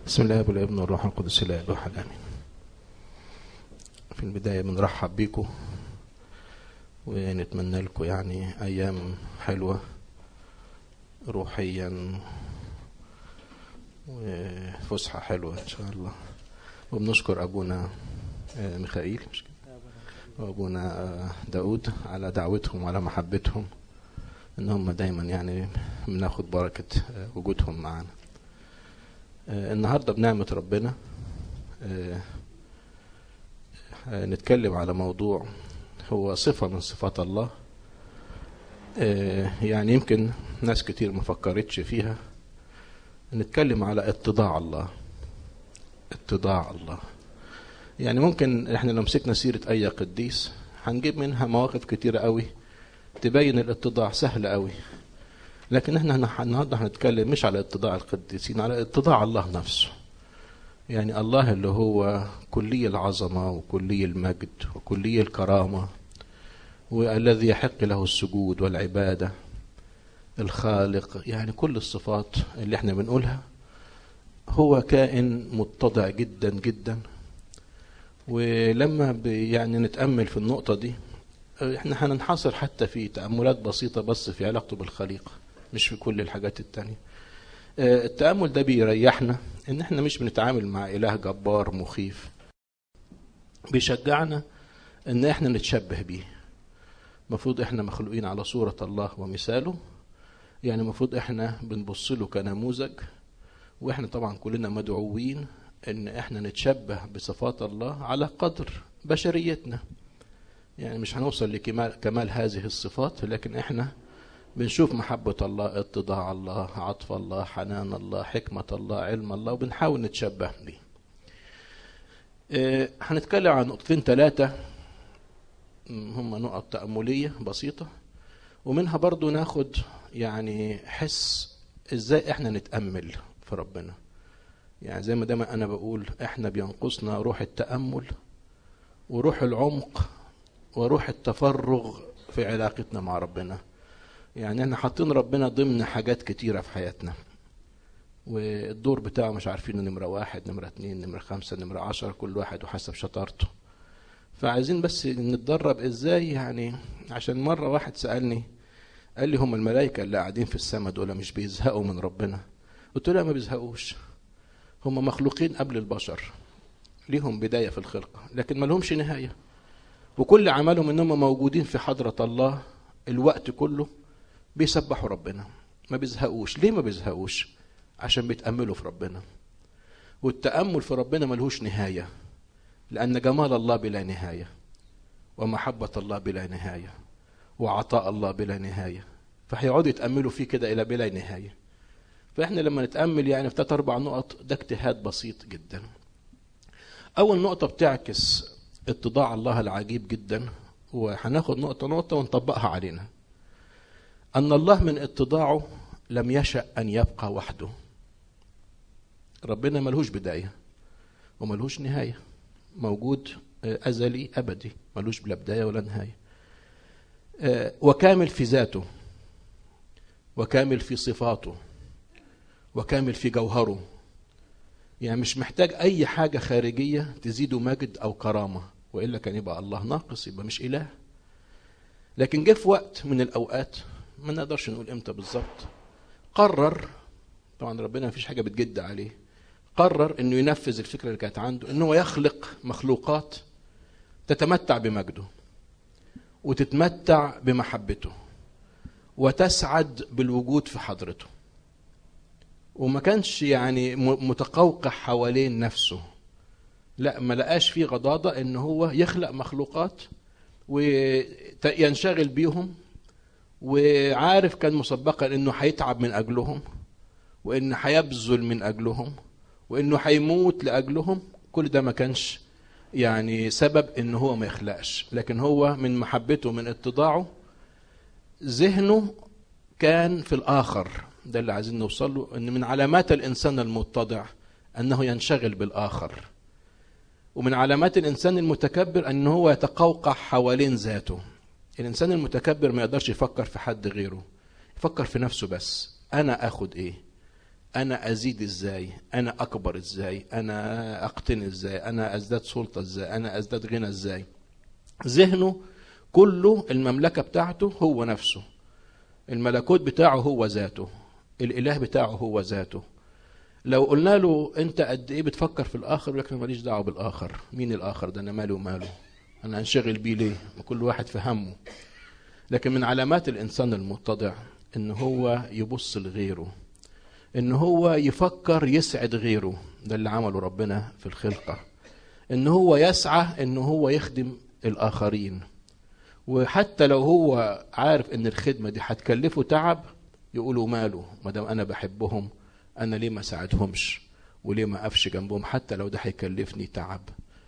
بسم الله والابن والروح القدس الاله الواحد امين. في البدايه بنرحب بيكم ونتمنى لكم يعني ايام حلوه روحيا وفسحه حلوه ان شاء الله. وبنشكر ابونا ميخائيل وابونا داود على دعوتهم وعلى محبتهم ان هم دايما يعني بناخد بركه وجودهم معنا. النهارده بنعمه ربنا نتكلم على موضوع هو صفه من صفات الله. يعني يمكن ناس كتير ما فكرتش فيها. نتكلم على اتضاع الله. اتضاع الله يعني ممكن احنا لو مسكنا سيره اي قديس هنجيب منها مواقف كتيره قوي تبين الاتضاع سهل قوي، لكن احنا النهارده هنتكلم مش على اتضاع القديسين، على اتضاع الله نفسه. يعني الله اللي هو كلي العظمه وكلي المجد وكلي الكرامه والذي يحق له السجود والعباده، الخالق، يعني كل الصفات اللي احنا بنقولها. هو كائن متضع جدا جدا. ولما يعني نتأمل في النقطة دي احنا هننحصر حتى في تأملات بسيطة بس في علاقته بالخليقة، مش في كل الحاجات التانية. التأمل ده بيريحنا ان احنا مش بنتعامل مع اله جبار مخيف، بيشجعنا ان احنا نتشبه بيه. مفروض احنا مخلوقين على صورة الله ومثاله، يعني مفروض احنا بنبص له كنموذج، واحنا طبعا كلنا مدعوين ان احنا نتشبه بصفات الله على قدر بشريتنا. يعني مش هنوصل لكمال هذه الصفات، لكن احنا بنشوف محبة الله، اتضاع الله، عطف الله، حنان الله، حكمة الله، علم الله، وبنحاول نتشبه بيه. هنتكلم عن نقطتين 3 هم نقط تأملية بسيطة، ومنها برضو ناخد يعني حس ازاي احنا نتأمل في ربنا. يعني زي ما دايما انا بقول احنا بينقصنا روح التأمل وروح العمق وروح التفرغ في علاقتنا مع ربنا. يعني احنا حاطين ربنا ضمن حاجات كتيرة في حياتنا، والدور بتاعه مش عارفين نمرة 1 نمرة 2 نمرة 5 نمرة 10، كل واحد وحسب شطارته. فعايزين بس نتدرب ازاي. يعني عشان مرة واحد سألني قال لي هم الملائكة اللي قاعدين في السماء دول مش بيزهقوا من ربنا؟ قلت له لا، ما بيزهقوش. هم مخلوقين قبل البشر، ليهم بداية في الخلقة لكن ما لهمش نهاية، وكل عملهم انهم موجودين في حضرة الله الوقت كله بيسبحوا ربنا، ما بيزهقوش. ليه ما بيزهقوش؟ عشان بيتأملوا في ربنا، والتأمل في ربنا ملهوش نهاية، لأن جمال الله بلا نهاية، ومحبة الله بلا نهاية، وعطاء الله بلا نهاية، فهيقعدوا يتأملوا فيه كده إلى بلا نهاية. فإحنا لما نتأمل يعني في 3-4 نقط، ده اجتهاد بسيط جدا. أول نقطة بتعكس اتضاع الله العجيب جدا، وهناخد نقطة نقطة ونطبقها علينا. أن الله من اتضاعه لم يشأ أن يبقى وحده. ربنا ملهوش بداية وملهوش نهاية، موجود أزلي أبدي، ملهوش بلا بداية ولا نهاية، وكامل في ذاته، وكامل في صفاته، وكامل في جوهره. يعني مش محتاج أي حاجة خارجية تزيده مجد أو كرامة، وإلا كان يبقى الله ناقص، يبقى مش إله. لكن جه في وقت من الأوقات، ما نقدرش نقول إمتى بالظبط، قرر، طبعا ربنا مفيش حاجة بتجد عليه، قرر إنه ينفذ الفكرة اللي كانت عنده، إنه يخلق مخلوقات تتمتع بمجده وتتمتع بمحبته وتسعد بالوجود في حضرته. وما كانش يعني متقوقع حوالين نفسه، لا، ما لقاش فيه غضاضة ان هو يخلق مخلوقات وينشغل بيهم، وعارف كان مسبقا انه هيتعب من اجلهم، وانه هيبذل من اجلهم، وانه هيموت لاجلهم. كل ده ما كانش يعني سبب ان هو ما يخلقش، لكن هو من محبته من اتضاعه ذهنه كان في الاخر. ده اللي عايزين نوصل له، ان من علامات الانسان المتضع انه ينشغل بالاخر، ومن علامات الانسان المتكبر انه هو يتقوقع حوالين ذاته. الانسان المتكبر ما يقدرش يفكر في حد غيره، يفكر في نفسه بس. انا اخد ايه، انا ازيد ازاي، انا اكبر ازاي، انا اقتني ازاي، انا ازداد سلطة ازاي، انا ازداد غنى ازاي. ذهنه كله المملكة بتاعته هو نفسه، الملكوت بتاعه هو ذاته، الاله بتاعه هو ذاته. لو قلنا له انت قد ايه بتفكر في الاخر، يقول لك انا ماليش دعوه بالاخر، مين الاخر ده، انا مالي وماله، انا هنشغل بيه ليه، كل واحد في همه. لكن من علامات الانسان المتضع ان هو يبص لغيره، ان هو يفكر يسعد غيره، ده اللي عمله ربنا في الخلقه، ان هو يسعى ان هو يخدم الاخرين. وحتى لو هو عارف ان الخدمه دي هتكلفه تعب، يقولوا ماله، ما دام انا بحبهم انا ليه ما ساعدهمش وليه ما اقفش جنبهم حتى لو ده هيكلفني تعب.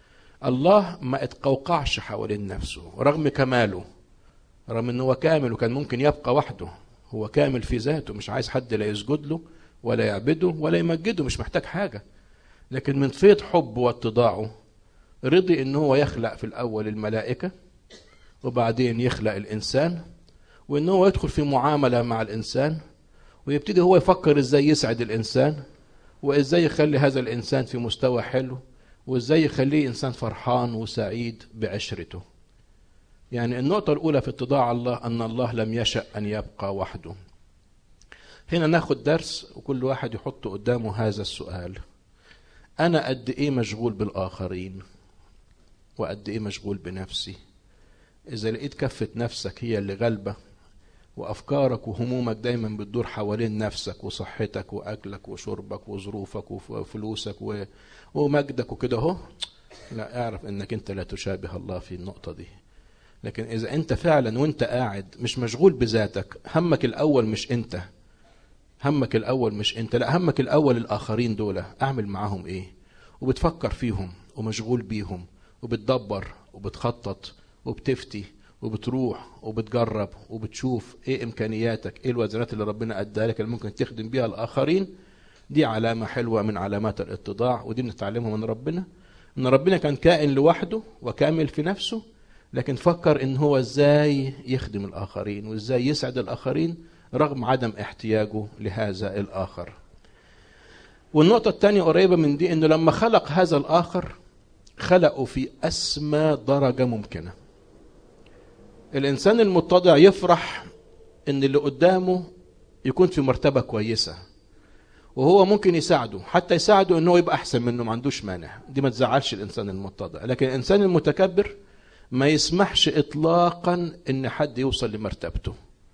الله ما اتقوقعش حوالين نفسه رغم كماله، رغم انه هو كامل وكان ممكن يبقى وحده، هو كامل في ذاته، مش عايز حد لا يسجد له ولا يعبده ولا يمجده، مش محتاج حاجه. لكن من فيض حبه واتضاعه رضي ان هو يخلق في الاول الملائكه، وبعدين يخلق الانسان، وان هو يدخل في معامله مع الانسان، ويبتدي هو يفكر ازاي يسعد الانسان، وازاي يخلي هذا الانسان في مستوى حلو، وازاي يخليه انسان فرحان وسعيد بعشرته. يعني النقطة الاولى في اتضاع الله ان الله لم يشأ ان يبقى وحده. هنا ناخد درس وكل واحد يحط قدامه هذا السؤال: انا قد ايه مشغول بالاخرين وقد ايه مشغول بنفسي؟ اذا لقيت كفة نفسك هي اللي غالبة، وأفكارك وهمومك دايما بتدور حوالين نفسك وصحتك وأكلك وشربك وظروفك وفلوسك ومجدك وكده اهو، لا، اعرف انك انت لا تشابه الله في النقطة دي. لكن إذا انت فعلا وانت قاعد مش مشغول بذاتك، همك الأول مش انت، همك الأول مش انت، لا، همك الأول الآخرين دول أعمل معاهم ايه، وبتفكر فيهم ومشغول بيهم وبتدبر وبتخطط وبتفتي وبتروح وبتجرب وبتشوف ايه امكانياتك، ايه الوزنات اللي ربنا اداها لك اللي ممكن تخدم بيها الاخرين. دي علامة حلوة من علامات الاتضاع، ودي بنتعلمها من ربنا، ان ربنا كان كائن لوحده وكامل في نفسه، لكن فكر ان هو ازاي يخدم الاخرين وازاي يسعد الاخرين رغم عدم احتياجه لهذا الاخر. والنقطة الثانية قريبة من دي، انه لما خلق هذا الاخر خلقه في اسمى درجة ممكنة. الإنسان المتضع يفرح إن اللي قدامه يكون في مرتبة كويسة، وهو ممكن يساعده، حتى يساعده إنه يبقى أحسن منه، ما عندوش مانع، دي ما تزعلش الإنسان المتضع. لكن الإنسان المتكبر ما يسمحش إطلاقا إن حد يوصل لمرتبته،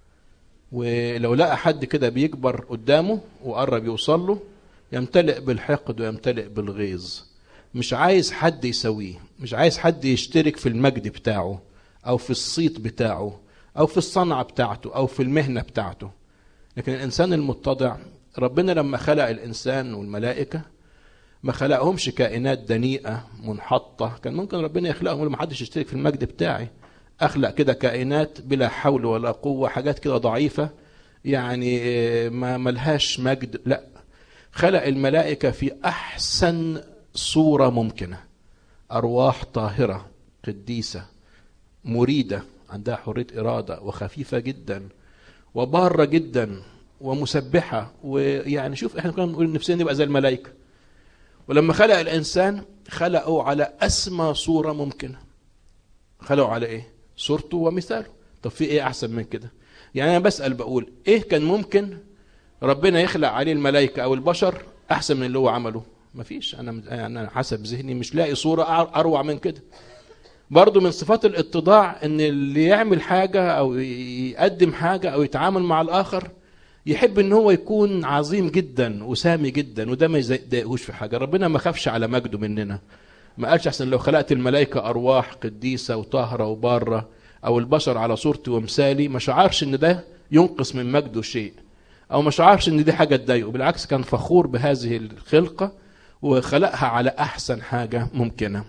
ولو لقى حد كده بيكبر قدامه وقرب يوصل له يمتلئ بالحقد ويمتلئ بالغيظ، مش عايز حد يسويه، مش عايز حد يشترك في المجد بتاعه أو في الصيت بتاعه أو في الصنعة بتاعته أو في المهنة بتاعته. لكن الإنسان المتضع، ربنا لما خلق الإنسان والملائكة ما خلقهمش كائنات دنيئة منحطة، كان ممكن ربنا يخلقهم وما حدش يشترك في المجد بتاعي، أخلق كده كائنات بلا حول ولا قوة، حاجات كده ضعيفة يعني ما ملهاش مجد. لا، خلق الملائكة في أحسن صورة ممكنة، أرواح طاهرة قديسة مريدة عندها حرية إرادة وخفيفة جدا وبارة جدا ومسبحة. ويعني شوف احنا كنا بنقول نفسنا نبقى زي الملائكة، ولما خلق الإنسان خلقه على أسمى صورة ممكنة. خلقه على إيه؟ صورته ومثاله. طب في إيه أحسن من كده؟ يعني أنا بسأل بقول إيه كان ممكن ربنا يخلق عليه الملائكة أو البشر أحسن من اللي هو عمله؟ مفيش. أنا حسب ذهني مش لاقي صورة أروع من كده. برضو من صفات الاتضاع ان اللي يعمل حاجة او يقدم حاجة او يتعامل مع الاخر يحب ان هو يكون عظيم جدا وسامي جدا، وده ما يضايقهوش في حاجة. ربنا ما خافش على مجده مننا، ما قالش احسن لو خلقت الملائكة ارواح قديسة وطاهرة وبارة او البشر على صورتي ومثالي، ما شعرش ان ده ينقص من مجده شيء، او ما شعرش ان دي حاجة تضايقه، بالعكس كان فخور بهذه الخلقة وخلقها على احسن حاجة ممكنة.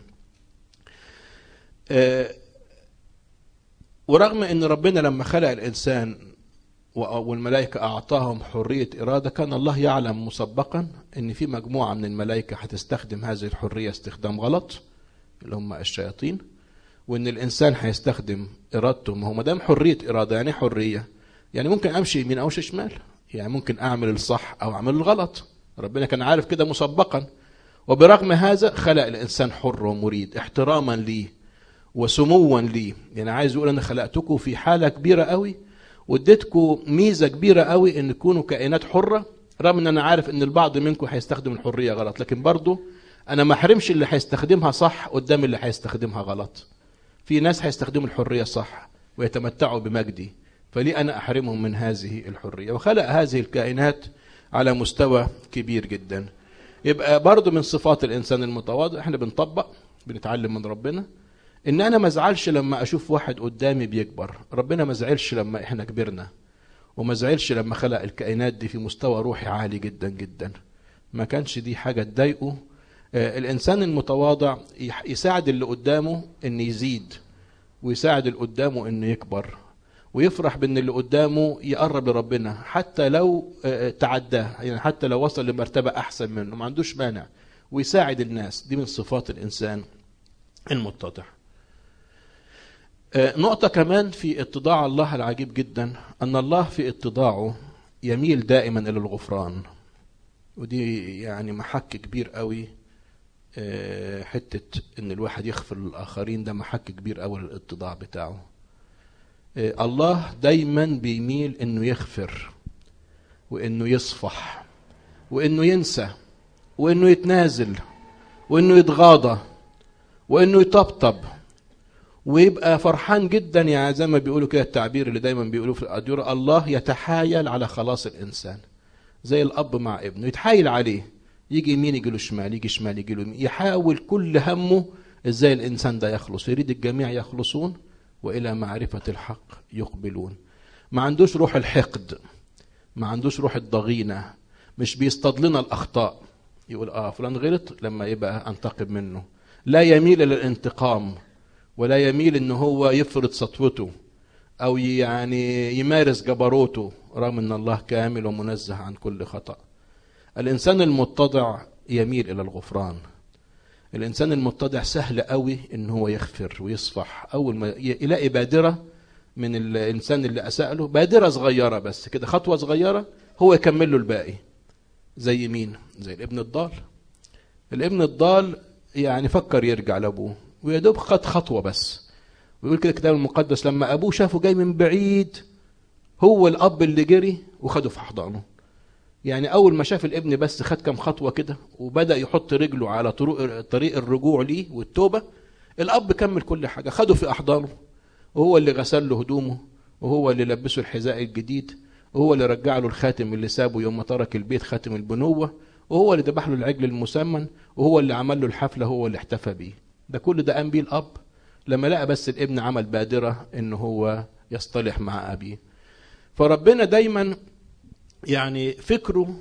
ورغم ان ربنا لما خلق الانسان والملائكة اعطاهم حرية ارادة، كان الله يعلم مسبقا ان في مجموعة من الملائكة هتستخدم هذه الحرية استخدام غلط اللي هم الشياطين، وان الانسان هيستخدم ارادته. ما هو ما دام حرية ارادة يعني حرية، يعني ممكن امشي يمين او شمال، يعني ممكن اعمل الصح او اعمل الغلط. ربنا كان عارف كده مسبقا، وبرغم هذا خلق الإنسان حر ومريد احتراما ليه وسموا ليه. يعني عايز يقول أنا خلقتكم في حالة كبيرة قوي، واديتكم ميزة كبيرة قوي ان تكونوا كائنات حرة، رغم ان انا عارف ان البعض منكم هيستخدم الحرية غلط، لكن برضو انا ما احرمش اللي هيستخدمها صح قدام اللي هيستخدمها غلط. في ناس هيستخدموا الحرية صح ويتمتعوا بمجدي، فليه انا احرمهم من هذه الحرية؟ وخلق هذه الكائنات على مستوى كبير جدا. يبقى برضو من صفات الانسان المتواضع، احنا بنطبق بنتعلم من ربنا ان انا ما ازعلش لما اشوف واحد قدامي بيكبر. ربنا ما زعلش لما احنا كبرنا، وما زعلش لما خلق الكائنات دي في مستوى روحي عالي جدا جدا. ما كانش دي حاجة تضايقه. الانسان المتواضع يساعد اللي قدامه ان يزيد، ويساعد اللي قدامه ان يكبر، ويفرح بان اللي قدامه يقرب لربنا حتى لو تعداه، يعني حتى لو وصل لمرتبة احسن منه ما عندوش مانع، ويساعد الناس. دي من صفات الانسان المتضع. نقطة كمان في اتضاع الله العجيب جدا، أن الله في اتضاعه يميل دائما إلى الغفران. ودي يعني محك كبير قوي، حتة أن الواحد يغفر للآخرين، ده محك كبير قوي للاتضاع بتاعه. الله دايما بيميل أنه يغفر، وأنه يصفح، وأنه ينسى، وأنه يتنازل، وأنه يتغاضى، وأنه يطبطب، ويبقى فرحان جدا. يعني زي ما بيقولوا كده التعبير اللي دايما بيقولوه في الأديرة، الله يتحايل على خلاص الإنسان. زي الأب مع ابنه يتحايل عليه، يجي يمين يجي له شمال، يجي شمال يجي له يمين، يحاول كل همه ازاي الإنسان ده يخلص. يريد الجميع يخلصون وإلى معرفة الحق يقبلون. ما عندوش روح الحقد، ما عندوش روح الضغينة، مش بيستضلنا الأخطاء يقول فلان غلط لما يبقى أنتقم منه. لا يميل إلى الانتقام، ولا يميل ان هو يفرض سطوته او يعني يمارس جبروته، رغم ان الله كامل ومنزه عن كل خطأ. الانسان المتضع يميل الى الغفران. الانسان المتضع سهل قوي ان هو يغفر ويصفح. اول ما يلاقي بادرة من الانسان اللي اساء له، بادرة صغيرة بس كده، خطوة صغيرة، هو يكمل له الباقي. زي مين؟ زي الابن الضال. الابن الضال يعني فكر يرجع لابوه، ويدوب خد خطوة بس. ويقول كده الكتاب المقدس لما أبوه شافه جاي من بعيد، هو الأب اللي جري وخده في أحضانه. يعني أول ما شاف الابن بس خد كم خطوة كده، وبدأ يحط رجله على طريق الرجوع ليه والتوبة، الأب كمل كل حاجة، خده في أحضانه، وهو اللي غسل له هدومه، وهو اللي لبسه الحذاء الجديد، وهو اللي رجع له الخاتم اللي سابه يوم ما ترك البيت، خاتم البنوة، وهو اللي ذبح له العجل المسمن، وهو اللي عمل له الحفلة، هو اللي احتفى بيه. ده كل ده قام بيه الأب لما لقى بس الابن عمل بادرة إن هو يصطلح مع أبيه. فربنا دايما يعني فكره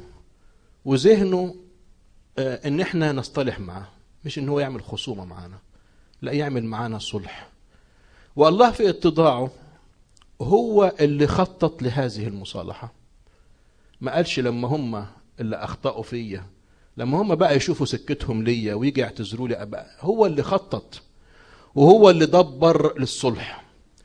وذهنه إن احنا نصطلح معه، مش إن هو يعمل خصومة معنا، لا، يعمل معنا صلح. والله في اتضاعه هو اللي خطط لهذه المصالحة. ما قالش لما هم اللي أخطأوا فيا، لما هم بقى يشوفوا سكتهم ليا ويجي يعتذروا لي أبقى، هو اللي خطط، وهو اللي دبر للصلح،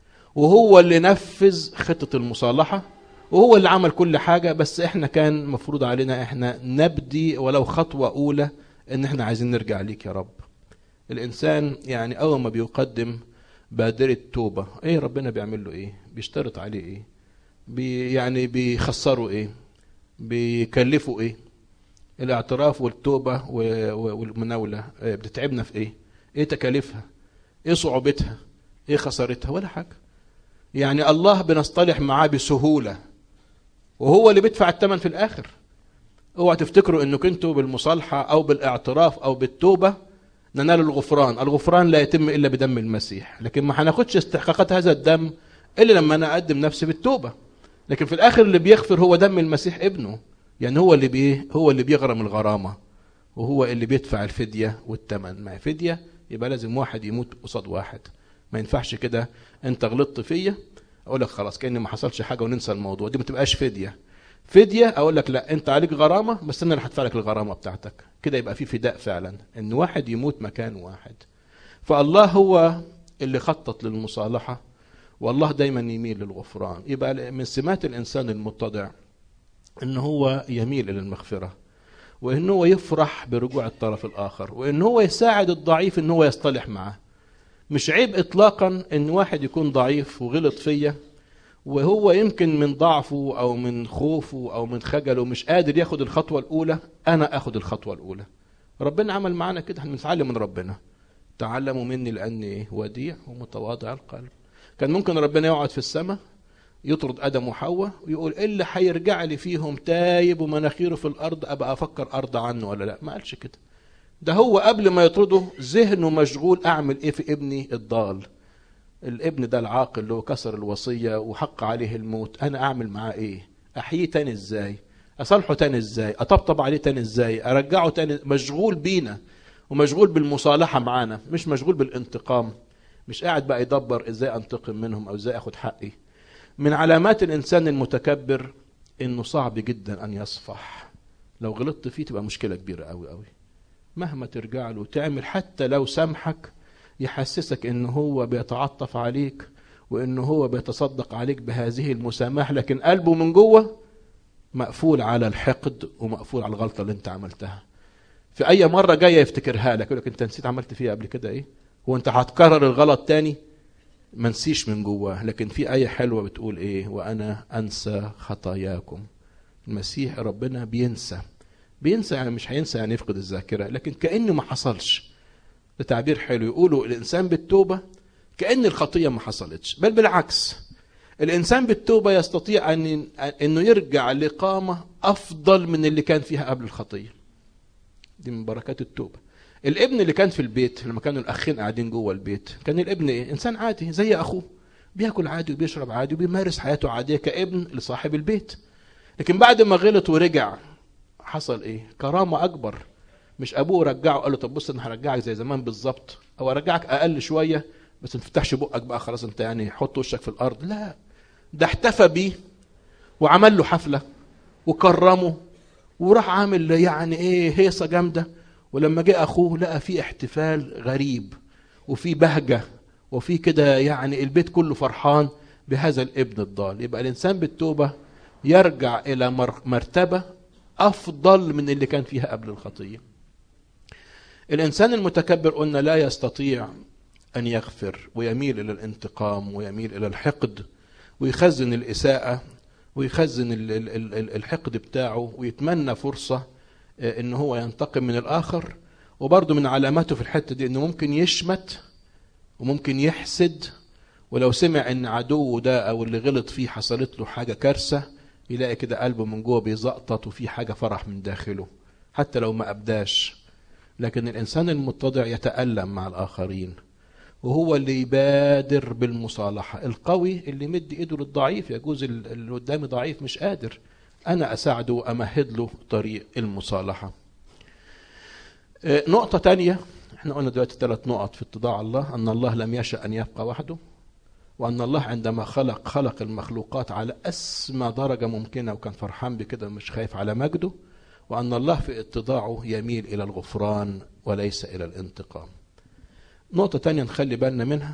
وهو اللي نفذ خطة المصالحة، وهو اللي عمل كل حاجة. بس احنا كان مفروض علينا احنا نبدي ولو خطوة أولى، ان احنا عايزين نرجع ليك يا رب. الإنسان يعني أول ما بيقدم بادرة توبة، ايه ربنا بيعمل له ايه؟ بيشترط عليه ايه؟ يعني بيخسره ايه؟ بيكلفه ايه؟ الاعتراف والتوبة والمناولة بتتعبنا في ايه؟ ايه تكاليفها؟ ايه صعوبتها؟ ايه خسارتها؟ ولا حاجة. يعني الله بنصطلح معاه بسهولة، وهو اللي بيدفع الثمن في الاخر. اوعى تفتكروا انكم انتوا بالمصالحة او بالاعتراف او بالتوبة ننال الغفران. الغفران لا يتم الا بدم المسيح، لكن ما هناخدش استحقاقات هذا الدم الا لما انا اقدم نفسي بالتوبة. لكن في الاخر اللي بيغفر هو دم المسيح ابنه. يعني هو اللي بيغرم الغرامة، وهو اللي بيدفع الفدية والثمن. ما فدية يبقى لازم واحد يموت قصاد واحد. ما ينفعش كده انت غلطت فيا اقول لك خلاص كأني ما حصلش حاجة وننسى الموضوع. دي ما تبقاش فدية. فدية اقول لك لا، انت عليك غرامة بس انا اللي هدفع لك الغرامة بتاعتك. كده يبقى في فداء فعلا، ان واحد يموت مكان واحد. فالله هو اللي خطط للمصالحة، والله دايما يميل للغفران. يبقى من سمات الانسان المتضع ان هو يميل الى المغفرة. وإن هو يفرح برجوع الطرف الآخر، وإن هو يساعد الضعيف إن هو يصطلح معه. مش عيب إطلاقا إن واحد يكون ضعيف وغلط فيا، وهو يمكن من ضعفه أو من خوفه أو من خجله مش قادر ياخد الخطوة الأولى، أنا أخد الخطوة الأولى. ربنا عمل معنا كده، احنا بنتعلم من ربنا. تعلموا مني لأني وديع ومتواضع القلب. كان ممكن ربنا يقعد في السماء يطرد آدم وحواء ويقول إيه اللي هيرجع لي فيهم تايب ومناخيره في الأرض أبقى أفكر أرضى عنه ولا لا. ما قالش كده. ده هو قبل ما يطرده ذهنه مشغول أعمل إيه في ابني الضال، الابن ده العاقل اللي هو كسر الوصية وحق عليه الموت، أنا أعمل معاه إيه؟ أحييه تاني إزاي؟ أصلحه تاني إزاي؟ أطبطب عليه تاني إزاي؟ أرجعه تاني. مشغول بينا ومشغول بالمصالحة معانا، مش مشغول بالانتقام. مش قاعد بقى يدبر إزاي أنتقم منهم أو إزاي أخد حقي. من علامات الإنسان المتكبر إنه صعب جدا أن يصفح. لو غلطت فيه تبقى مشكلة كبيرة أوي أوي. مهما ترجع له وتعمل حتى لو سامحك يحسسك إنه هو بيتعطف عليك وإنه هو بيتصدق عليك بهذه المسامحة، لكن قلبه من جوه مقفول على الحقد ومقفول على الغلطة اللي انت عملتها. في أي مرة جاية يفتكرها لك، يقول لك أنت نسيت عملت فيها قبل كده إيه؟ هو أنت هتكرر الغلط تاني؟ ما نسيش من جواه. لكن في آية حلوة بتقول إيه؟ وأنا أنسى خطاياكم. المسيح ربنا بينسى يعني مش هينسى يعني يفقد الذاكرة، لكن كأنه ما حصلش. ده تعبير حلو. يقولوا الإنسان بالتوبة كأن الخطية ما حصلتش، بل بالعكس. الإنسان بالتوبة يستطيع أنه يرجع لقامة أفضل من اللي كان فيها قبل الخطية. دي من بركات التوبة. الابن اللي كان في البيت لما كانوا الأخين قاعدين جوه البيت، كان الابن إيه؟ إنسان عادي زي أخوه، بيأكل عادي وبيشرب عادي وبيمارس حياته عادية كابن لصاحب البيت. لكن بعد ما غلط ورجع حصل إيه؟ كرامة أكبر. مش أبوه رجعه قال له طب بص أنا هرجعك زي زمان بالظبط، أو أرجعك أقل شوية بس ما تفتحش بقك بقى خلاص أنت يعني حط وشك في الأرض. لا، ده احتفى بيه وعمل له حفلة وكرمه وراح عامل يعني ايه هيصة جامدة. ولما جاء اخوه لقى فيه احتفال غريب وفي بهجة وفي كده، يعني البيت كله فرحان بهذا الابن الضال. يبقى الانسان بالتوبة يرجع الى مرتبة افضل من اللي كان فيها قبل الخطية. الانسان المتكبر قلنا لا يستطيع ان يغفر ويميل الى الانتقام ويميل الى الحقد ويخزن الإساءة ويخزن الحقد بتاعه ويتمنى فرصة إنه هو ينتقم من الآخر. وبرضه من علاماته في الحتة دي إنه ممكن يشمت وممكن يحسد، ولو سمع إن عدوه ده أو اللي غلط فيه حصلت له حاجة كارثة يلاقي كده قلبه من جوه بيزقطط وفي حاجة فرح من داخله حتى لو ما أبداش. لكن الإنسان المتضع يتألم مع الآخرين وهو اللي يبادر بالمصالحة. القوي اللي يمد ايده للضعيف. يجوز اللي قدامي ضعيف مش قادر، انا اساعده وامهد له طريق المصالحة. نقطة تانية، احنا قلنا دلوقتي 3 نقط في اتضاع الله. ان الله لم يشأ ان يبقى وحده، وان الله عندما خلق المخلوقات على اسمى درجة ممكنة وكان فرحان بكده مش خايف على مجده، وان الله في اتضاعه يميل الى الغفران وليس الى الانتقام. نقطة تانية نخلي بالنا منها،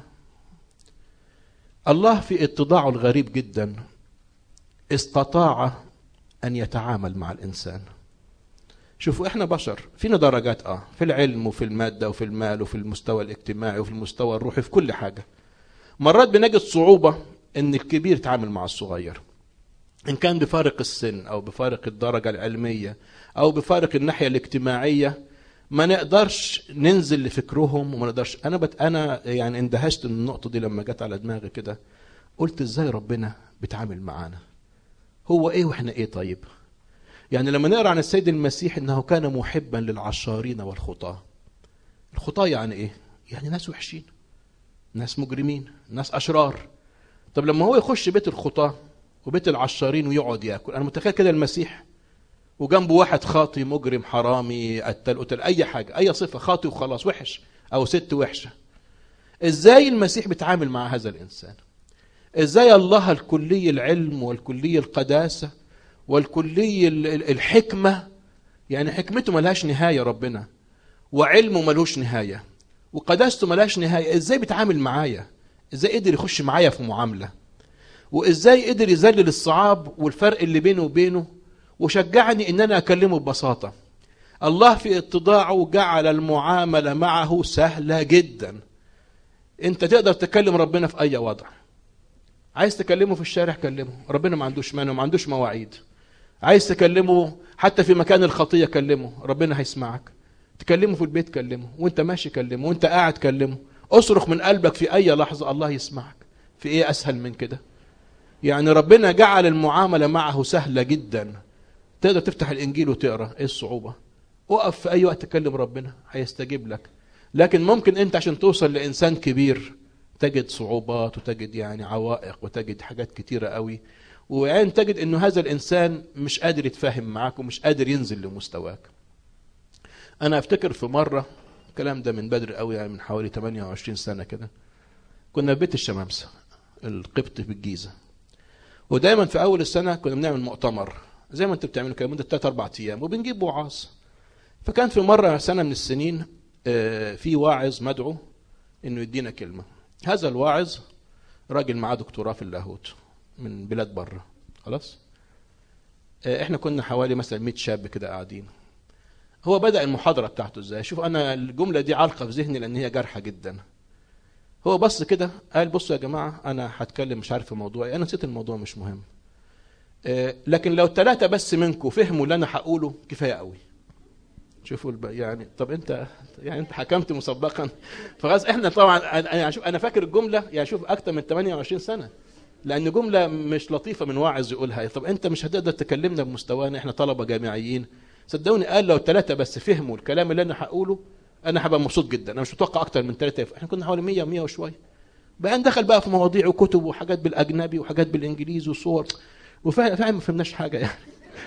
الله في اتضاعه الغريب جدا استطاع أن يتعامل مع الإنسان. شوفوا إحنا بشر فينا درجات في العلم وفي المادة وفي المال وفي المستوى الاجتماعي وفي المستوى الروحي في كل حاجة. مرات بنجد صعوبة إن الكبير يتعامل مع الصغير، إن كان بفارق السن أو بفارق الدرجة العلمية أو بفارق الناحية الاجتماعية. ما نقدرش ننزل لفكرهم وما نقدرش. انا يعني اندهشت من النقطه دي لما جت على دماغي كده. قلت ازاي ربنا بيتعامل معانا؟ هو ايه واحنا ايه؟ طيب يعني لما نقرا عن السيد المسيح انه كان محبا للعشارين والخطاه. الخطاه يعني ايه؟ يعني ناس وحشين، ناس مجرمين، ناس اشرار. طب لما هو يخش بيت الخطاه وبيت العشارين ويقعد ياكل، انا متخيل كده المسيح وجنبه واحد خاطي مجرم حرامي قتل اي حاجة، اي صفة، خاطي وخلاص وحش او ست وحشة. ازاي المسيح بيتعامل مع هذا الانسان؟ ازاي الله الكلي العلم والكلي القداسة والكلي الحكمة، يعني حكمته ملهاش نهاية ربنا، وعلمه ملهوش نهاية، وقداسته ملهاش نهاية. ازاي بيتعامل معايا؟ ازاي قدر يخش معايا في معاملة؟ وازاي قدر يذلل الصعاب والفرق اللي بينه وبينه وشجعني ان انا اكلمه ببساطة؟ الله في اتضاعه جعل المعاملة معه سهلة جدا. انت تقدر تكلم ربنا في اي وضع. عايز تكلمه في الشارع كلمه، ربنا ما عندوش مانع وما عندوش مواعيد. عايز تكلمه حتى في مكان الخطية كلمه، ربنا هيسمعك. تكلمه في البيت كلمه، وانت ماشي كلمه، وانت قاعد كلمه. اصرخ من قلبك في اي لحظة الله يسمعك. في ايه اسهل من كده؟ يعني ربنا جعل المعاملة معه سهلة جدا. تقدر تفتح الانجيل وتقرأ. ايه الصعوبة؟ اقف في اي وقت تكلم ربنا هيستجيب لك. لكن ممكن انت عشان توصل لانسان كبير تجد صعوبات، وتجد يعني عوائق، وتجد حاجات كتيرة قوي، وعين تجد انه هذا الانسان مش قادر يتفاهم معاك ومش قادر ينزل لمستواك. انا افتكر في مرة، الكلام ده من بدري قوي، يعني من حوالي 28 سنة كده، كنا في بيت الشمامسة القبطي في الجيزة. ودايما في اول السنة كنا بنعمل مؤتمر زي ما انت بتعملوا كده مدة 3-4 ايام، وبنجيب وعاظ. فكان في مرة سنة من السنين في واعظ مدعو انه يدينا كلمة. هذا الواعظ راجل معاه دكتوراه في اللاهوت من بلاد بره. خلاص، احنا كنا حوالي مثلا 100 شاب كده قاعدين. هو بدأ المحاضرة بتاعته ازاي؟ شوف، انا الجملة دي عالقة في ذهني لان هي جارحة جدا. هو بص كده قال: بصوا يا جماعة، انا هتكلم مش عارف في موضوع انا نسيت الموضوع، مش مهم. لكن لو 3 بس منكم فهموا اللي انا هقوله كفاية قوي. شوفوا يعني طب انت يعني انت حكمت مسبقا. فغاز احنا طبعا يعني شوف، انا فاكر الجمله يعني شوف اكتر من 28 سنه، لان جمله مش لطيفه من واعظ يقولها. طب انت مش هتقدر تكلمنا بمستوانا، احنا طلبه جامعيين. صدقوني قال لو 3 بس فهموا الكلام اللي انا هقوله انا هبقى مبسوط جدا. انا مش متوقع اكتر من 3. احنا كنا حوالي 100 وشويه. بقى دخل بقى في مواضيع وكتب وحاجات بالاجنبي وحاجات بالانجليزي وصور، وفعلا ما فهمناش حاجه يعني.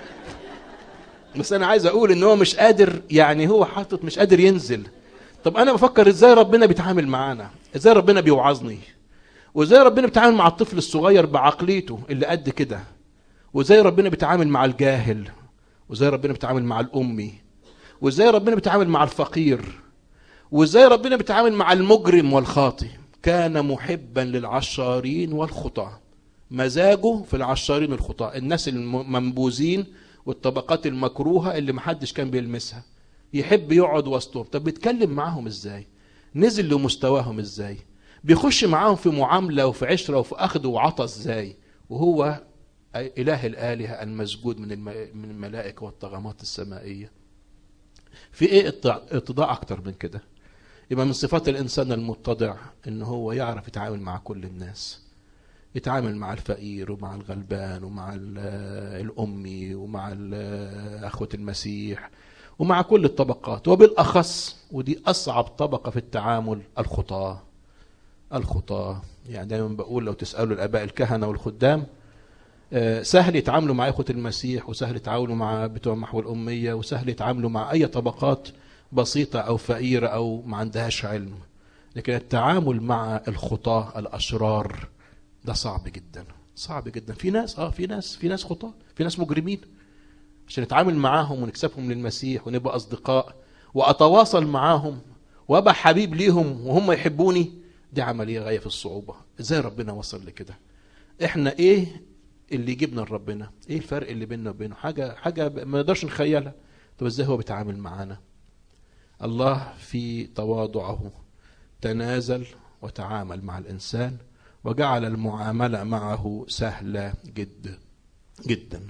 بس انا عايز اقول ان هو مش قادر، يعني هو حاطط مش قادر ينزل. طب انا بفكر ازاي ربنا بيتعامل معانا، ازاي ربنا بيوعظني، وازاي ربنا بيتعامل مع الطفل الصغير بعقليته اللي قد كده، وازاي ربنا بيتعامل مع الجاهل، وازاي ربنا بيتعامل مع الامي، وازاي ربنا بيتعامل مع الفقير، وازاي ربنا بيتعامل مع المجرم والخاطي. كان محبا للعشارين والخطاة. مزاجه في العشارين والخطاة، الناس المنبوذين والطبقات المكروهة اللي محدش كان بيلمسها، يحب يقعد وسطهم. طب بيتكلم معاهم ازاي؟ نزل لمستواهم ازاي؟ بيخش معاهم في معاملة وفي عشرة وفي أخذ وعطى ازاي؟ وهو إله الآلهة المسجود من الملائكة والطغمات السمائية. في ايه اتضاع أكتر من كده؟ يبقى من صفات الإنسان المتضع إن هو يعرف يتعامل مع كل الناس، يتعامل مع الفقير ومع الغلبان ومع الأمي ومع أخوة المسيح ومع كل الطبقات، وبالأخص ودي أصعب طبقة في التعامل الخطاة. الخطاة يعني دايما بقول لو تسألوا الآباء الكهنة والخدام سهل يتعاملوا مع أخوة المسيح، وسهل يتعاملوا مع بتوع محو الأمية، وسهل يتعاملوا مع أي طبقات بسيطة أو فقيرة أو ما عندهاش علم. لكن التعامل مع الخطاة الأشرار ده صعب جدا، صعب جدا. في ناس خطاة، في ناس مجرمين، عشان نتعامل معاهم ونكسبهم للمسيح ونبقى أصدقاء وأتواصل معاهم وأبقى حبيب ليهم وهم يحبوني، دي عملية غاية في الصعوبة. إزاي ربنا وصل لكده؟ إحنا إيه اللي يجيبنا لربنا؟ إيه الفرق اللي بيننا وبينه؟ حاجة ما نقدرش نخيلها. طب إزاي هو بيتعامل معانا؟ الله في تواضعه تنازل وتعامل مع الإنسان، وجعل المعاملة معه سهلة جدا جدا.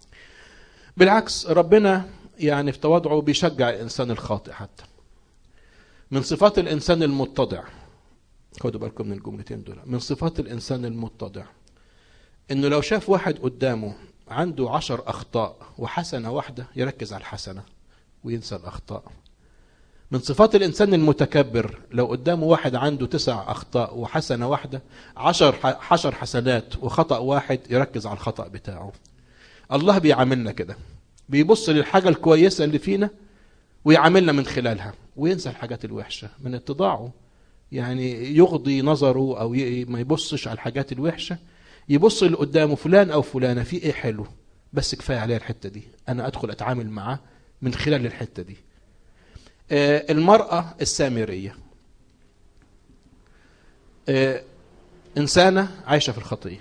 بالعكس ربنا يعني في تواضعه بيشجع الإنسان الخاطئ. حتى من صفات الإنسان المتضع، خدوا بالكم من الجملتين دول، من صفات الإنسان المتضع إنه لو شاف واحد قدامه عنده 10 أخطاء وحسنة واحدة يركز على الحسنة وينسى الأخطاء. من صفات الإنسان المتكبر لو قدامه واحد عنده 9 أخطاء وحسنة واحدة، 10 حسنات وخطأ واحد يركز على الخطأ بتاعه. الله بيعاملنا كده، بيبص للحاجة الكويسة اللي فينا ويعاملنا من خلالها وينسى الحاجات الوحشة. من اتضاعه يعني يغضي نظره أو ما يبصش على الحاجات الوحشة، يبص اللي قدامه فلان أو فلانة في إيه حلو، بس كفاية عليه الحتة دي، أنا أدخل أتعامل معاه من خلال الحتة دي. المرأة السامرية إنسانة عايشة في الخطية،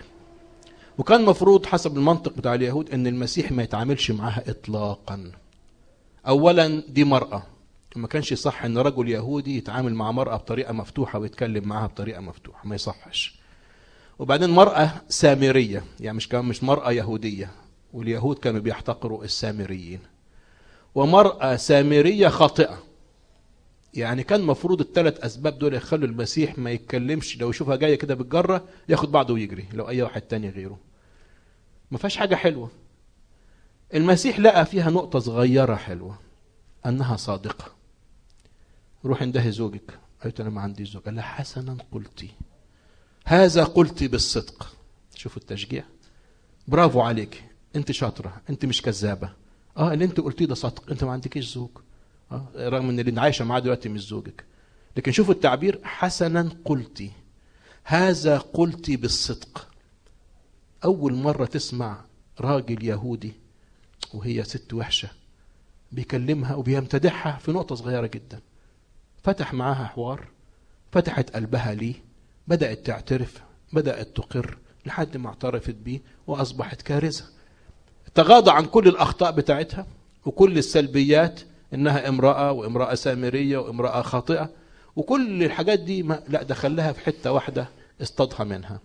وكان مفروض حسب المنطق بتاع اليهود أن المسيح ما يتعاملش معها إطلاقا. اولا دي مرأة، ما كانش صح ان رجل يهودي يتعامل مع مرأة بطريقة مفتوحة ويتكلم معها بطريقة مفتوحة، ما يصحش. وبعدين مرأة سامرية، يعني مش مرأة يهودية، واليهود كانوا بيحتقروا السامريين. ومرأة سامرية خاطئة، يعني كان مفروض الثلاث اسباب دول يخلوا المسيح ما يتكلمش، لو يشوفها جايه كده بالجره ياخد بعضه ويجري، لو اي واحد تاني غيره. ما فيهاش حاجه حلوه. المسيح لقى فيها نقطه صغيره حلوه، انها صادقه. روح انده زوجك. قالت انا ما عندي زوج. قال لها حسنا قلتي، هذا قلتي بالصدق. شوفوا التشجيع، برافو عليك، انت شاطره، انت مش كذابه. اللي انت قلتيه ده صدق، انت ما عندكيش زوج. رغم ان اللي عايشه معاه دلوقتي مش زوجك. لكن شوفوا التعبير، حسنا قلتي، هذا قلتي بالصدق. اول مره تسمع راجل يهودي وهي ست وحشه بيكلمها وبيمتدحها في نقطه صغيره جدا. فتح معاها حوار، فتحت قلبها ليه، بدات تعترف، بدات تقر، لحد ما اعترفت بيه واصبحت كارثه. تغاضى عن كل الاخطاء بتاعتها وكل السلبيات، انها امرأة وامرأة سامرية وامرأة خاطئة وكل الحاجات دي، لا دخلها في حتة واحدة اصطادها منها.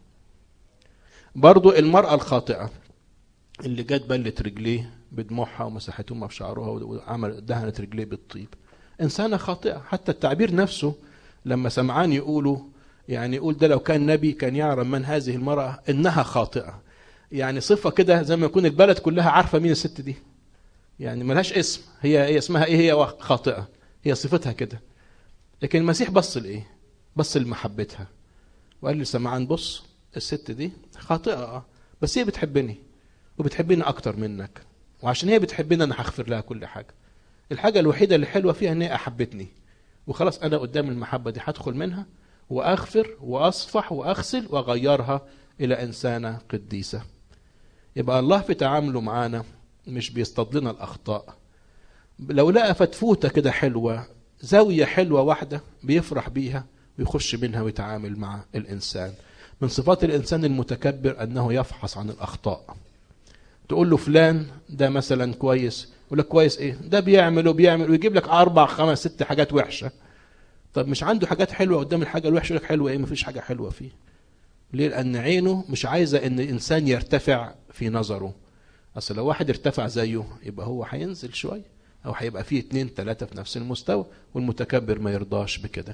برضو المرأة الخاطئة اللي جت بلت رجليه بدموعها ومسحتهم بشعرها وعمل دهنت رجليه بالطيب، انسانة خاطئة. حتى التعبير نفسه لما سمعان يقول ده لو كان نبي كان يعرف من هذه المرأة انها خاطئة. يعني صفة كده زي ما يكون البلد كلها عارفة مين الست دي، يعني ملهاش اسم، هي اسمها ايه، هي خاطئة، هي صفتها كده. لكن المسيح بص لايه؟ بص لمحبتها وقال لي سمعان بص، الست دي خاطئة بس هي بتحبني وبتحبني اكتر منك، وعشان هي بتحبني انا هغفر لها كل حاجة. الحاجة الوحيدة اللي حلوة فيها ان هي احبتني، وخلاص انا قدام المحبة دي هدخل منها واغفر واصفح واغسل واغيرها الى انسانة قديسة. يبقى الله في تعامله معانا مش بيصطاد لنا الاخطاء. لو لقى فتفوته كده حلوه، زاويه حلوه واحده بيفرح بيها ويخش منها ويتعامل مع الانسان. من صفات الانسان المتكبر انه يفحص عن الاخطاء. تقول له فلان ده مثلا كويس، يقول لك كويس ايه ده، بيعمل ويجيب لك 4 5 6 حاجات وحشه. طب مش عنده حاجات حلوه قدام الحاجه الوحشه، يقول لك حلوه ايه، مفيش حاجه حلوه فيه. ليه؟ لان عينه مش عايزه ان الانسان يرتفع في نظره. اصل لو واحد ارتفع زيه يبقى هو هينزل شويه، او هيبقى فيه 2 3 في نفس المستوى، والمتكبر ما يرضاش بكده.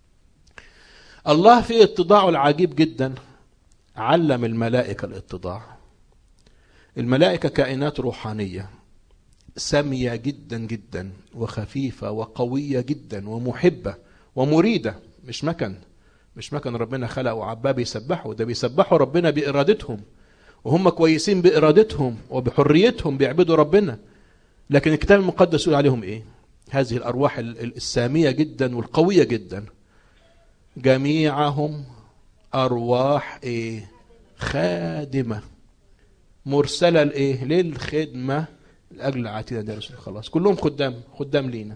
الله في اتضاعه العجيب جدا علم الملائكه الاتضاع. الملائكه كائنات روحانيه ساميه جدا جدا وخفيفه وقويه جدا ومحبه ومريده، مش مكن ربنا خلق وعباه بيسبحوا، ده بيسبحوا ربنا بارادتهم، وهم كويسين بإرادتهم وبحريتهم بيعبدوا ربنا. لكن الكتاب المقدس يقول عليهم ايه؟ هذه الأرواح السامية جدا والقوية جدا، جميعهم أرواح ايه؟ خادمة، مرسلة لايه؟ للخدمة لأجل عتيدة ده رسول خلاص. كلهم خدام لينا.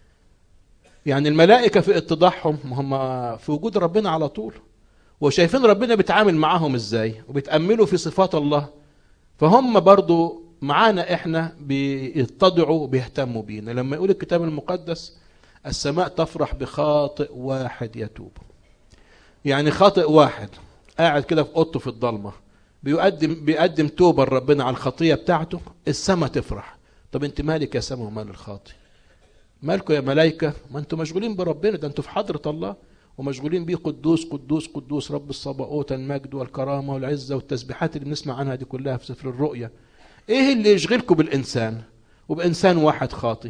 يعني الملائكة في اتضاعهم هم في وجود ربنا على طول، وشايفين ربنا بيتعامل معاهم ازاي، وبيتأملوا في صفات الله، فهم برضو معانا احنا بيتضعوا وبيهتموا بينا. لما يقول الكتاب المقدس السماء تفرح بخاطئ واحد يتوب، يعني خاطئ واحد قاعد كده في اوضته في الضلمه بيقدم توبه لربنا على الخطيه بتاعته، السماء تفرح. طب انت مالك يا سماء ومال الخاطئ؟ مالكم يا ملائكه؟ ما انتم مشغولين بربنا، ده انتم في حضره الله ومشغولين بيه. قدوس قدوس قدوس رب الصباؤوت، المجد والكرامه والعزه والتسبيحات اللي بنسمع عنها دي كلها في سفر الرؤيا. ايه اللي يشغلكم بالانسان وبانسان واحد خاطئ؟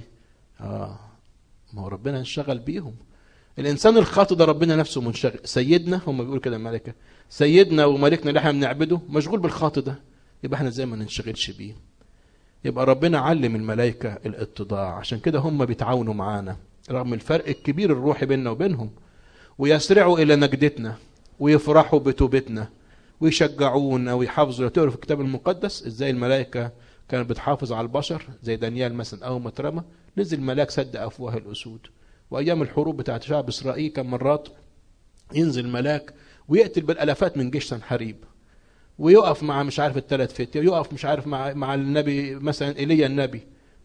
ما هو ربنا انشغل بيهم. الانسان الخاطئ ده ربنا نفسه منشغل. سيدنا، هم بيقولوا كده الملائكه، سيدنا وملكنا اللي احنا بنعبده مشغول بالخاطئ ده، يبقى احنا زي ما ننشغلش بيه. يبقى ربنا علم الملائكه الاتضاع، عشان كده هم بيتعاونوا معانا رغم الفرق الكبير الروحي بيننا وبينهم، ويسرعوا الى نجدتنا ويفرحوا بتوبتنا ويشجعونا ويحافظوا. لو تقروا في الكتاب المقدس ازاي الملائكه كانت بتحافظ على البشر، زي دانيال مثلا اول ما اترمى نزل ملاك سد افواه الاسود. وايام الحروب بتاعت شعب اسرائيل كان مرات ينزل ملاك ويقتل بالالافات من جيش سنحريب، ويقف مع مش عارف ال3 فتية، ويقف مش عارف مع النبي مثلا ايليا النبي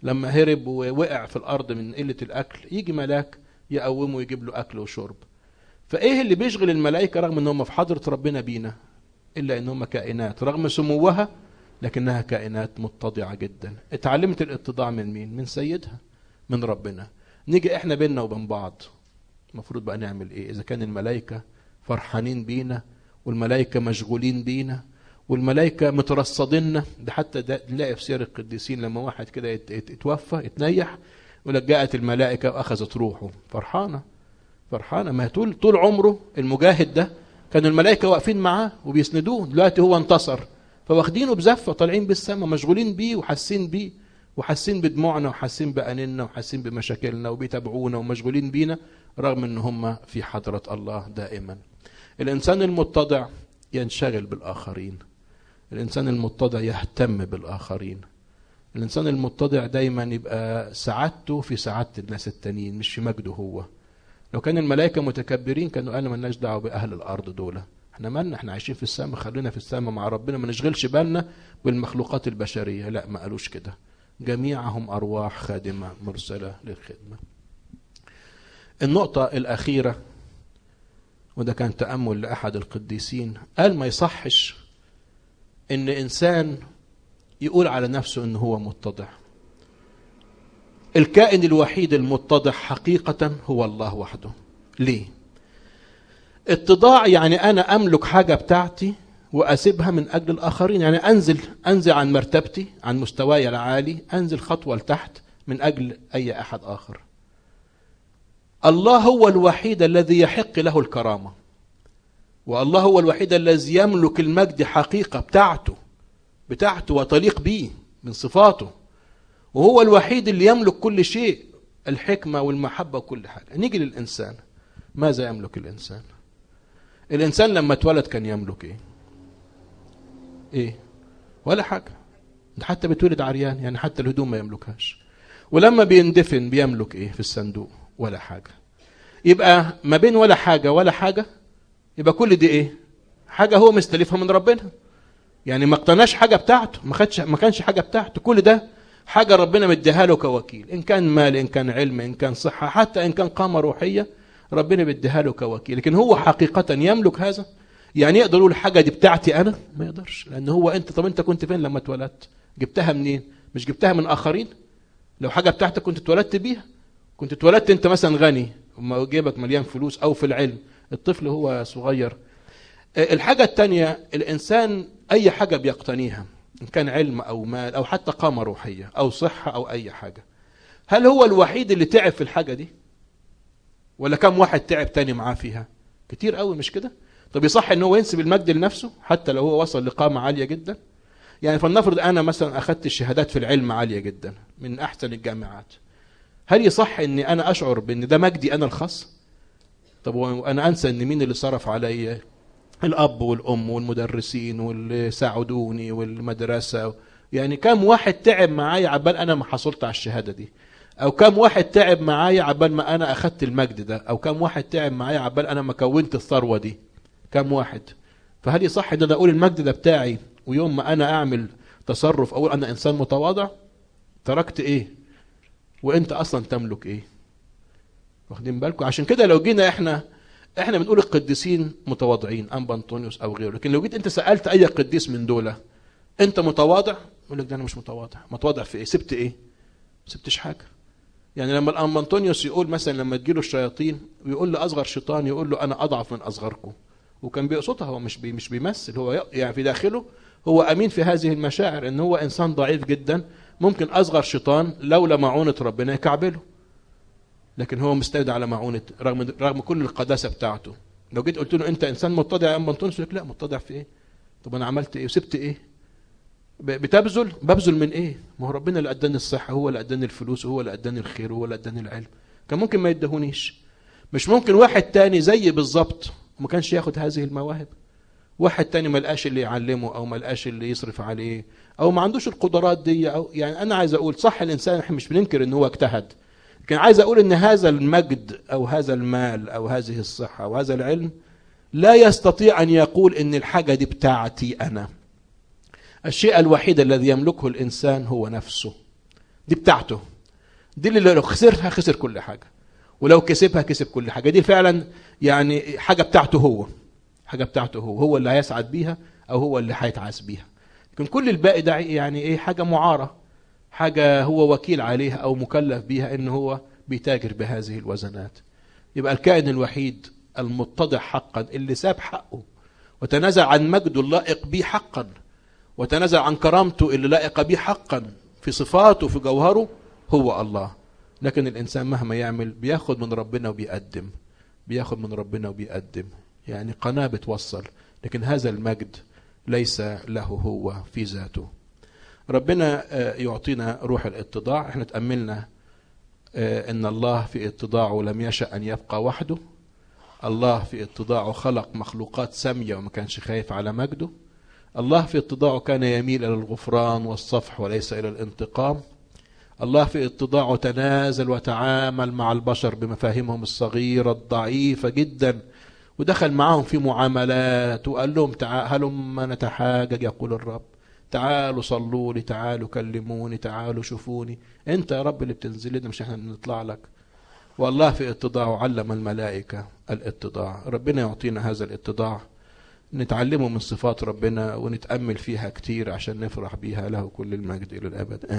لما هرب ووقع في الارض من قله الاكل، يجي ملاك يقومه ويجيب له اكل وشرب. فايه اللي بيشغل الملائكه رغم ان هم في حضره ربنا بينا؟ الا ان هم كائنات رغم سموها لكنها كائنات متضعه جدا. اتعلمت الاتضاع من مين؟ من سيدها، من ربنا. نيجي احنا بيننا وبين بعض، المفروض بقى نعمل ايه؟ اذا كان الملائكه فرحانين بينا والملائكه مشغولين بينا والملائكه مترصديننا، ده حتى ده نلاقي في سير القديسين لما واحد كده يتوفى يتنيح يقول لك جاءت الملائكه واخذت روحه. فرحانه ما طول عمره المجاهد ده كانوا الملائكه واقفين معاه وبيسندوه، دلوقتي هو انتصر فواخدينه بزفه طالعين بالسما مشغولين بيه وحاسين بيه وحاسين بدموعنا وحاسين بأننا وحاسين بمشاكلنا وبيتابعونا ومشغولين بينا رغم ان هم في حضرة الله دائما. الانسان المتضع ينشغل بالاخرين، الانسان المتضع يهتم بالاخرين، الانسان المتضع دايما يبقى سعادته في سعادة الناس التانيين مش في مجده هو. لو كان الملائكة متكبرين كانوا قالوا مالناش دعوة باهل الارض دول، احنا مالنا، احنا عايشين في السماء، خلينا في السماء مع ربنا، ما نشغلش بالنا بالمخلوقات البشرية. لا، ما قالوش كده، جميعهم أرواح خادمة مرسلة للخدمة. النقطة الأخيرة، وده كان تأمل لأحد القديسين، قال ما يصحش إن إنسان يقول على نفسه إنه هو متضع. الكائن الوحيد المتضع حقيقة هو الله وحده. ليه؟ اتضاع يعني أنا أملك حاجة بتاعتي وأسيبها من أجل الآخرين، يعني أنزل عن مرتبتي، عن مستواي العالي، أنزل خطوة لتحت من أجل أي أحد آخر. الله هو الوحيد الذي يحق له الكرامة، والله هو الوحيد الذي يملك المجد حقيقة بتاعته وتليق به من صفاته، وهو الوحيد اللي يملك كل شيء، الحكمة والمحبة وكل حاجة. نيجي للإنسان، ماذا يملك الإنسان؟ الإنسان لما اتولد كان يملك إيه؟ ولا حاجة. حتى بتولد عريان، يعني حتى الهدوم ما يملكهاش. ولما بيندفن بيملك إيه في الصندوق؟ ولا حاجة. يبقى ما بين ولا حاجة ولا حاجة، يبقى كل دي إيه؟ حاجة هو مستلفها من ربنا، يعني ما اقتناش حاجة بتاعته، ما كانش حاجة بتاعته، كل ده حاجة ربنا مديها له كوكيل، إن كان مال، إن كان علم، إن كان صحة، حتى إن كان قامة روحية، ربنا مديها له كوكيل. لكن هو حقيقة يملك هذا؟ يعني يقدر يقول الحاجة دي بتاعتي أنا؟ ما يقدرش، لأن هو أنت. طب أنت كنت فين لما اتولدت؟ جبتها منين؟ مش جبتها من آخرين؟ لو حاجة بتاعتك كنت اتولدت بيها، كنت اتولدت أنت مثلا غني وما جيبك مليان فلوس، أو في العلم الطفل هو صغير. الحاجة التانية، الإنسان أي حاجة بيقتنيها، إن كان علم أو مال أو حتى قامة روحية أو صحة أو أي حاجة، هل هو الوحيد اللي تعب في الحاجة دي؟ ولا كم واحد تعب تاني معاه فيها؟ كتير قوي، مش كده؟ طب يصح ان هو ينسب المجد لنفسه حتى لو هو وصل لقامة عالية جدا؟ يعني فلنفرض انا مثلا اخذت الشهادات في العلم عالية جدا من احسن الجامعات، هل يصح اني انا اشعر بان ده مجدي انا الخاص؟ طب وانا انسى ان مين اللي صرف علي؟ الاب والام والمدرسين واللي ساعدوني والمدرسة. يعني كم واحد تعب معايا عبال انا ما حصلت على الشهادة دي، او كم واحد تعب معايا عبال ما انا اخدت المجد ده، او كم واحد تعب معايا عبال انا ما كونت الثروة دي، كم واحد. فهل يصح ان انا اقول المجد ده بتاعي، ويوم ما انا اعمل تصرف اقول انا انسان متواضع؟ تركت ايه وانت اصلا تملك ايه؟ واخدين بالكم؟ عشان كده لو جينا احنا بنقول القديسين متواضعين، انبا انطونيوس او غيره، لكن لو جيت انت سألت اي قديس من دول انت متواضع، يقول لك ده انا مش متواضع. متواضع في ايه؟ سبت ايه؟ سبتش حاجة. يعني لما الانبا انطونيوس يقول مثلا لما تجيله الشياطين ويقول لاصغر شيطان، يقول له انا اضعف من اصغركم، وكان بيقصدها، هو مش بيمثل، هو يعني في داخله هو امين في هذه المشاعر، ان هو انسان ضعيف جدا، ممكن اصغر شيطان لولا معونة ربنا يكعبله، لكن هو مستند على معونة رغم كل القداسة بتاعته. لو جيت قلت له انت انسان متضع يا انبا انطونيوس، يقول لك لا، متضع في ايه؟ طب انا عملت ايه وسبت ايه؟ ببذل من ايه؟ ما هو ربنا اللي اداني الصحة، هو اللي اداني الفلوس، هو اللي اداني الخير، هو اللي اداني العلم، كان ممكن ما يدهونيش. مش ممكن واحد تاني زي بالظبط وما كانش ياخد هذه المواهب؟ واحد تاني ما لقاش اللي يعلمه، او ما لقاش اللي يصرف عليه، او ما عندوش القدرات دي، او يعني انا عايز اقول صح الانسان احنا مش بننكر ان هو اجتهد، لكن عايز اقول ان هذا المجد او هذا المال او هذه الصحة او هذا العلم لا يستطيع ان يقول ان الحاجة دي بتاعتي انا. الشيء الوحيد الذي يملكه الانسان هو نفسه، دي بتاعته، دي اللي لو خسرها خسر كل حاجة، ولو كسبها كسب كل حاجة. دي فعلا يعني حاجة بتاعته هو، حاجة بتاعته هو اللي هيسعد بيها أو هو اللي هيتعاس بيها. لكن كل الباقي ده يعني إيه؟ حاجة معارة، حاجة هو وكيل عليها أو مكلف بيها إن هو بيتاجر بهذه الوزنات. يبقى الكائن الوحيد المتضع حقا اللي ساب حقه وتنازع عن مجده اللائق به حقا، وتنازع عن كرامته اللي لائقة به حقا في صفاته في جوهره، هو الله. لكن الإنسان مهما يعمل بياخد من ربنا وبيقدم، بياخد من ربنا وبيقدم، يعني قناة بتوصل، لكن هذا المجد ليس له هو في ذاته. ربنا يعطينا روح الاتضاع. احنا تأملنا ان الله في اتضاعه لم يشأ ان يبقى وحده. الله في اتضاعه خلق مخلوقات سامية وما كانش خايف على مجده. الله في اتضاعه كان يميل الى الغفران والصفح وليس الى الانتقام. الله في اتضاعه تنازل وتعامل مع البشر بمفاهيمهم الصغيرة الضعيفة جدا، ودخل معهم في معاملات وقال لهم هلما نتحاجج يقول الرب، تعالوا صلوا لي، تعالوا كلموني، تعالوا شوفوني، انت يا رب اللي بتنزل لنا مش احنا بنطلع لك. والله في اتضاعه علم الملائكة الاتضاع. ربنا يعطينا هذا الاتضاع، نتعلمه من صفات ربنا ونتأمل فيها كتير عشان نفرح بيها. له كل المجد إلى الأبد.